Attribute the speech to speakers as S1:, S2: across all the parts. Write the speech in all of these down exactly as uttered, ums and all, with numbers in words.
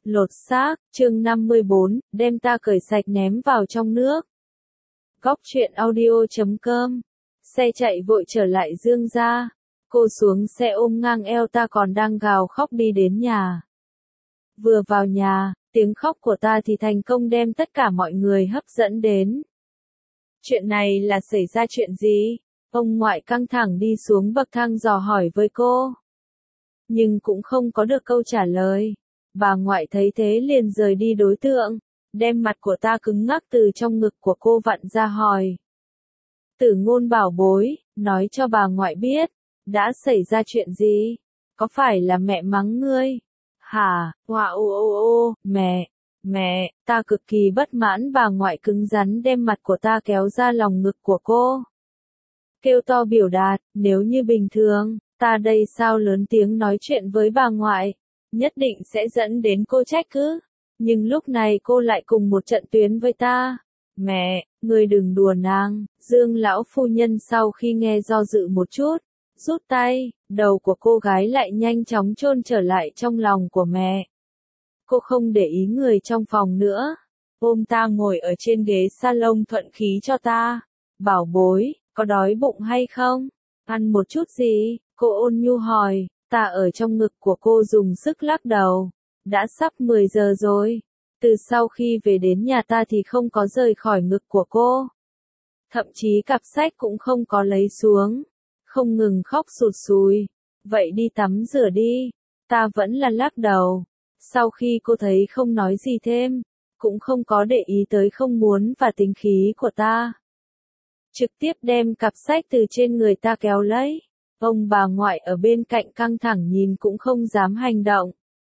S1: Lột xác, chương năm mươi bốn, đem ta cởi sạch ném vào trong nước. Góc truyện audio chấm com. Xe chạy vội trở lại Dương gia. Cô xuống xe ôm ngang eo ta còn đang gào khóc đi đến nhà. Vừa vào nhà, tiếng khóc của ta thì thành công đem tất cả mọi người hấp dẫn đến. Chuyện này là xảy ra chuyện gì? Ông ngoại căng thẳng đi xuống bậc thang dò hỏi với cô. Nhưng cũng không có được câu trả lời. Bà ngoại thấy thế liền rời đi đối tượng, đem mặt của ta cứng ngắc từ trong ngực của cô vặn ra hỏi. Tử Ngôn bảo bối, nói cho bà ngoại biết, đã xảy ra chuyện gì? Có phải là mẹ mắng ngươi? Hả? Hoa ô ô ô, mẹ, mẹ, ta cực kỳ bất mãn. Bà ngoại cứng rắn đem mặt của ta kéo ra lòng ngực của cô. Kêu to biểu đạt, nếu như bình thường, ta đây sao lớn tiếng nói chuyện với bà ngoại, nhất định sẽ dẫn đến cô trách cứ. Nhưng lúc này cô lại cùng một trận tuyến với ta. Mẹ, ngươi đừng đùa nàng. Dương lão phu nhân sau khi nghe do dự một chút, rút tay, đầu của cô gái lại nhanh chóng chôn trở lại trong lòng của mẹ. Cô không để ý người trong phòng nữa, ôm ta ngồi ở trên ghế salon thuận khí cho ta. Bảo bối, có đói bụng hay không? Ăn một chút gì? Cô ôn nhu hỏi. Ta ở trong ngực của cô dùng sức lắc đầu. Đã sắp mười giờ rồi. Từ sau khi về đến nhà ta thì không có rời khỏi ngực của cô. Thậm chí cặp sách cũng không có lấy xuống. Không ngừng khóc sụt sùi. Vậy đi tắm rửa đi. Ta vẫn là lắc đầu. Sau khi cô thấy không nói gì thêm, cũng không có để ý tới không muốn và tính khí của ta. Trực tiếp đem cặp sách từ trên người ta kéo lấy. Ông bà ngoại ở bên cạnh căng thẳng nhìn cũng không dám hành động.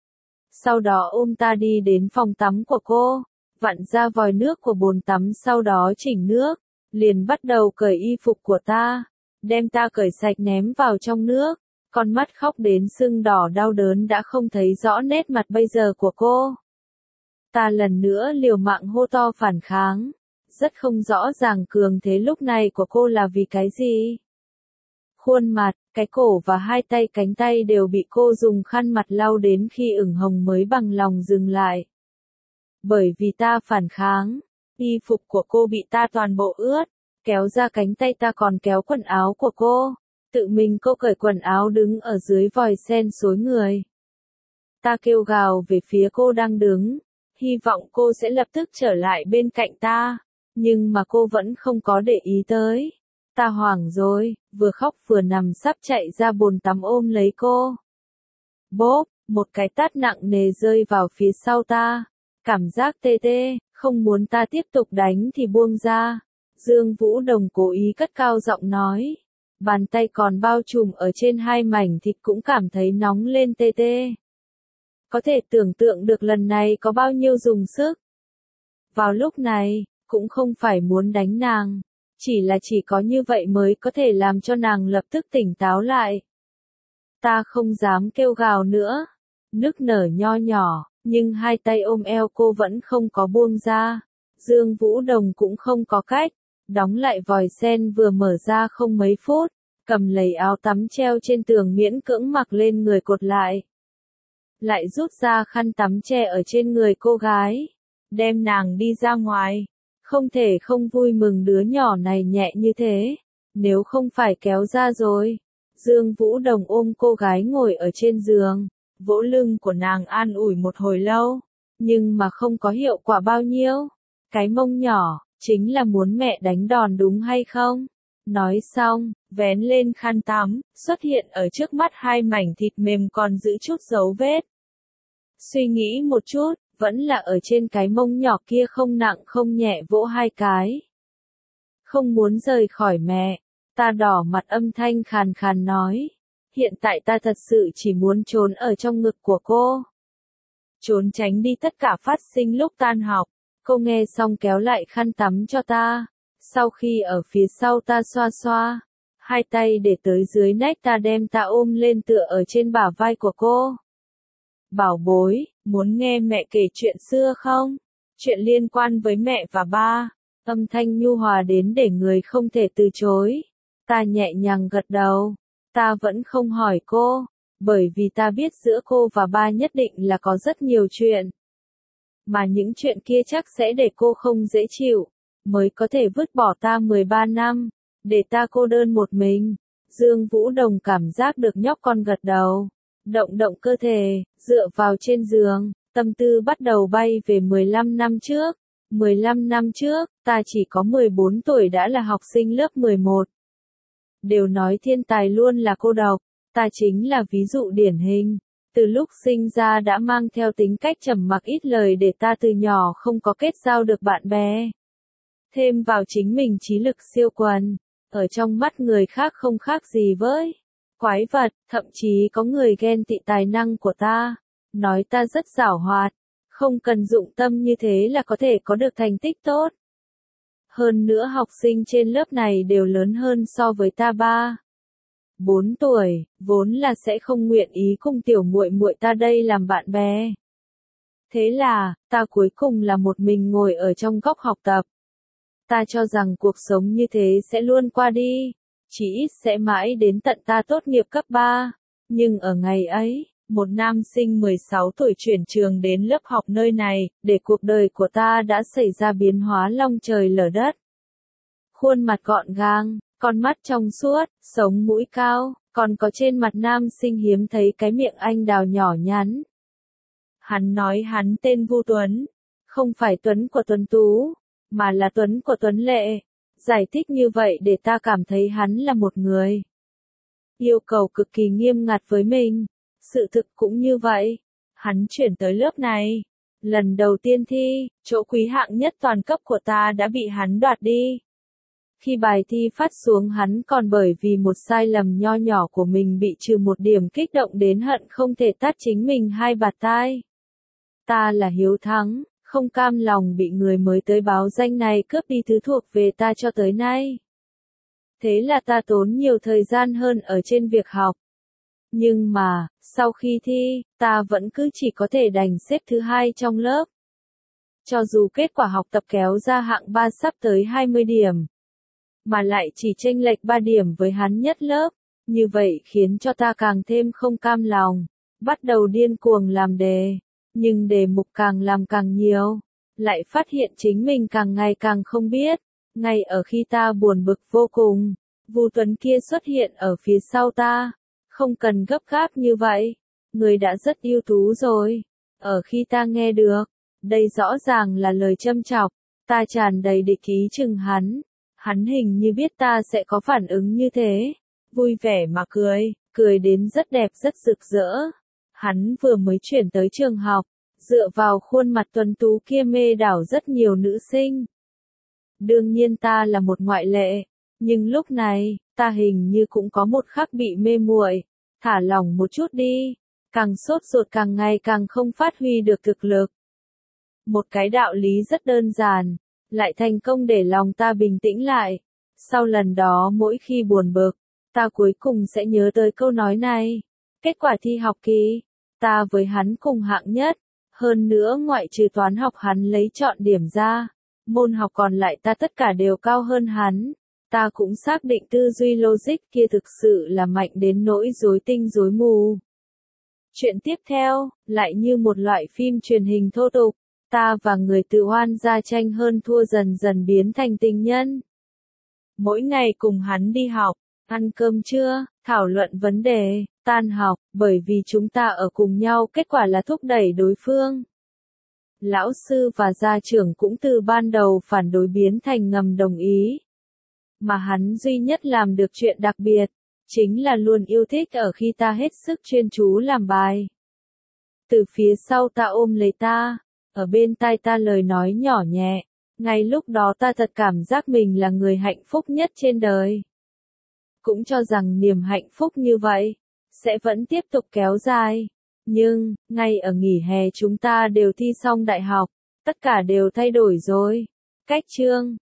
S1: Sau đó ôm ta đi đến phòng tắm của cô, vặn ra vòi nước của bồn tắm sau đó chỉnh nước, liền bắt đầu cởi y phục của ta, đem ta cởi sạch ném vào trong nước, con mắt khóc đến sưng đỏ đau đớn đã không thấy rõ nét mặt bây giờ của cô. Ta lần nữa liều mạng hô to phản kháng, rất không rõ ràng cường thế lúc này của cô là vì cái gì. Khuôn mặt, cái cổ và hai tay cánh tay đều bị cô dùng khăn mặt lau đến khi ửng hồng mới bằng lòng dừng lại. Bởi vì ta phản kháng, y phục của cô bị ta toàn bộ ướt, kéo ra cánh tay ta còn kéo quần áo của cô, tự mình cô cởi quần áo đứng ở dưới vòi sen xối người. Ta kêu gào về phía cô đang đứng, hy vọng cô sẽ lập tức trở lại bên cạnh ta, nhưng mà cô vẫn không có để ý tới. Ta hoảng rồi, vừa khóc vừa nằm sắp chạy ra bồn tắm ôm lấy cô. Bốp, một cái tát nặng nề rơi vào phía sau ta. Cảm giác tê tê, không muốn ta tiếp tục đánh thì buông ra. Dương Vũ Đồng cố ý cất cao giọng nói. Bàn tay còn bao trùm ở trên hai mảnh thịt cũng cảm thấy nóng lên tê tê. Có thể tưởng tượng được lần này có bao nhiêu dùng sức. Vào lúc này, cũng không phải muốn đánh nàng. Chỉ là chỉ có như vậy mới có thể làm cho nàng lập tức tỉnh táo lại. Ta không dám kêu gào nữa, nức nở nho nhỏ, nhưng hai tay ôm eo cô vẫn không có buông ra. Dương Vũ Đồng cũng không có cách, đóng lại vòi sen vừa mở ra không mấy phút, cầm lấy áo tắm treo trên tường miễn cưỡng mặc lên người cột lại. Lại rút ra khăn tắm che ở trên người cô gái, đem nàng đi ra ngoài. Không thể không vui mừng đứa nhỏ này nhẹ như thế, nếu không phải kéo ra rồi. Dương Vũ Đồng ôm cô gái ngồi ở trên giường, vỗ lưng của nàng an ủi một hồi lâu, nhưng mà không có hiệu quả bao nhiêu. Cái mông nhỏ, chính là muốn mẹ đánh đòn đúng hay không? Nói xong, vén lên khăn tắm, xuất hiện ở trước mắt hai mảnh thịt mềm còn giữ chút dấu vết. Suy nghĩ một chút, vẫn là ở trên cái mông nhỏ kia không nặng không nhẹ vỗ hai cái. Không muốn rời khỏi mẹ, ta đỏ mặt âm thanh khàn khàn nói. Hiện tại ta thật sự chỉ muốn trốn ở trong ngực của cô. Trốn tránh đi tất cả phát sinh lúc tan học. Cô nghe xong kéo lại khăn tắm cho ta. Sau khi ở phía sau ta xoa xoa, hai tay để tới dưới nách ta đem ta ôm lên tựa ở trên bả vai của cô. Bảo bối, muốn nghe mẹ kể chuyện xưa không? Chuyện liên quan với mẹ và ba. Âm thanh nhu hòa đến để người không thể từ chối. Ta nhẹ nhàng gật đầu. Ta vẫn không hỏi cô, bởi vì ta biết giữa cô và ba nhất định là có rất nhiều chuyện. mà những chuyện kia chắc sẽ để cô không dễ chịu, mới có thể vứt bỏ ta mười ba năm, để ta cô đơn một mình. Dương Vũ Đồng cảm giác được nhóc con gật đầu, động động cơ thể, dựa vào trên giường, tâm tư bắt đầu bay về mười lăm năm trước. mười lăm năm trước, ta chỉ có mười bốn tuổi đã là học sinh lớp mười một. Đều nói thiên tài luôn là cô độc, ta chính là ví dụ điển hình. Từ lúc sinh ra đã mang theo tính cách trầm mặc ít lời để ta từ nhỏ không có kết giao được bạn bè. Thêm vào chính mình trí lực siêu quần, ở trong mắt người khác không khác gì với quái vật, thậm chí có người ghen tị tài năng của ta, nói ta rất giảo hoạt, không cần dụng tâm như thế là có thể có được thành tích tốt. Hơn nữa học sinh trên lớp này đều lớn hơn so với ta ba, bốn tuổi, vốn là sẽ không nguyện ý cùng tiểu muội muội ta đây làm bạn bè. Thế là, ta cuối cùng là một mình ngồi ở trong góc học tập. Ta cho rằng cuộc sống như thế sẽ luôn qua đi, chỉ ít sẽ mãi đến tận ta tốt nghiệp cấp ba. Nhưng ở ngày ấy, một nam sinh mười sáu tuổi chuyển trường đến lớp học nơi này, để cuộc đời của ta đã xảy ra biến hóa long trời lở đất. Khuôn mặt gọn gàng, con mắt trong suốt, sống mũi cao, còn có trên mặt nam sinh hiếm thấy cái miệng anh đào nhỏ nhắn. Hắn nói hắn tên Vu Tuấn, không phải Tuấn của Tuấn Tú, mà là Tuấn của Tuấn Lệ. Giải thích như vậy để ta cảm thấy hắn là một người yêu cầu cực kỳ nghiêm ngặt với mình. Sự thực cũng như vậy. Hắn chuyển tới lớp này. Lần đầu tiên thi, chỗ quý hạng nhất toàn cấp của ta đã bị hắn đoạt đi. Khi bài thi phát xuống hắn còn bởi vì một sai lầm nho nhỏ của mình bị trừ một điểm kích động đến hận không thể tát chính mình hai bạt tai. Ta là hiếu thắng, không cam lòng bị người mới tới báo danh này cướp đi thứ thuộc về ta cho tới nay. Thế là ta tốn nhiều thời gian hơn ở trên việc học. Nhưng mà, sau khi thi, ta vẫn cứ chỉ có thể đành xếp thứ hai trong lớp. Cho dù kết quả học tập kéo ra hạng ba sắp tới hai mươi điểm, mà lại chỉ chênh lệch ba điểm với hắn nhất lớp, như vậy khiến cho ta càng thêm không cam lòng, bắt đầu điên cuồng làm đề, nhưng đề mục càng làm càng nhiều, lại phát hiện chính mình càng ngày càng không biết. Ngay ở khi ta buồn bực vô cùng, Vu Tuấn kia xuất hiện ở phía sau ta. Không cần gấp gáp như vậy, người đã rất ưu tú rồi. Ở khi ta nghe được, đây rõ ràng là lời châm chọc, ta tràn đầy địch ý chừng hắn. Hắn hình như biết ta sẽ có phản ứng như thế, vui vẻ mà cười, cười đến rất đẹp rất rực rỡ. Hắn vừa mới chuyển tới trường học, dựa vào khuôn mặt tuấn tú kia mê đảo rất nhiều nữ sinh. Đương nhiên ta là một ngoại lệ, nhưng lúc này, ta hình như cũng có một khắc bị mê muội. Thả lỏng một chút đi, càng sốt ruột càng ngày càng không phát huy được thực lực. Một cái đạo lý rất đơn giản, lại thành công để lòng ta bình tĩnh lại. Sau lần đó mỗi khi buồn bực, ta cuối cùng sẽ nhớ tới câu nói này. Kết quả thi học kỳ, ta với hắn cùng hạng nhất, hơn nữa ngoại trừ toán học hắn lấy chọn điểm ra, môn học còn lại ta tất cả đều cao hơn hắn. Ta cũng xác định tư duy logic kia thực sự là mạnh đến nỗi rối tinh rối mù. Chuyện tiếp theo, lại như một loại phim truyền hình thô tục, ta và người tự oan gia tranh hơn thua dần dần biến thành tình nhân. Mỗi ngày cùng hắn đi học, ăn cơm trưa, thảo luận vấn đề, tan học, bởi vì chúng ta ở cùng nhau kết quả là thúc đẩy đối phương. Lão sư và gia trưởng cũng từ ban đầu phản đối biến thành ngầm đồng ý. Mà hắn duy nhất làm được chuyện đặc biệt, chính là luôn yêu thích ở khi ta hết sức chuyên chú làm bài. Từ phía sau ta ôm lấy ta, ở bên tai ta lời nói nhỏ nhẹ, ngay lúc đó ta thật cảm giác mình là người hạnh phúc nhất trên đời. Cũng cho rằng niềm hạnh phúc như vậy, sẽ vẫn tiếp tục kéo dài. Nhưng, ngay ở nghỉ hè chúng ta đều thi xong đại học, tất cả đều thay đổi rồi. Cách chương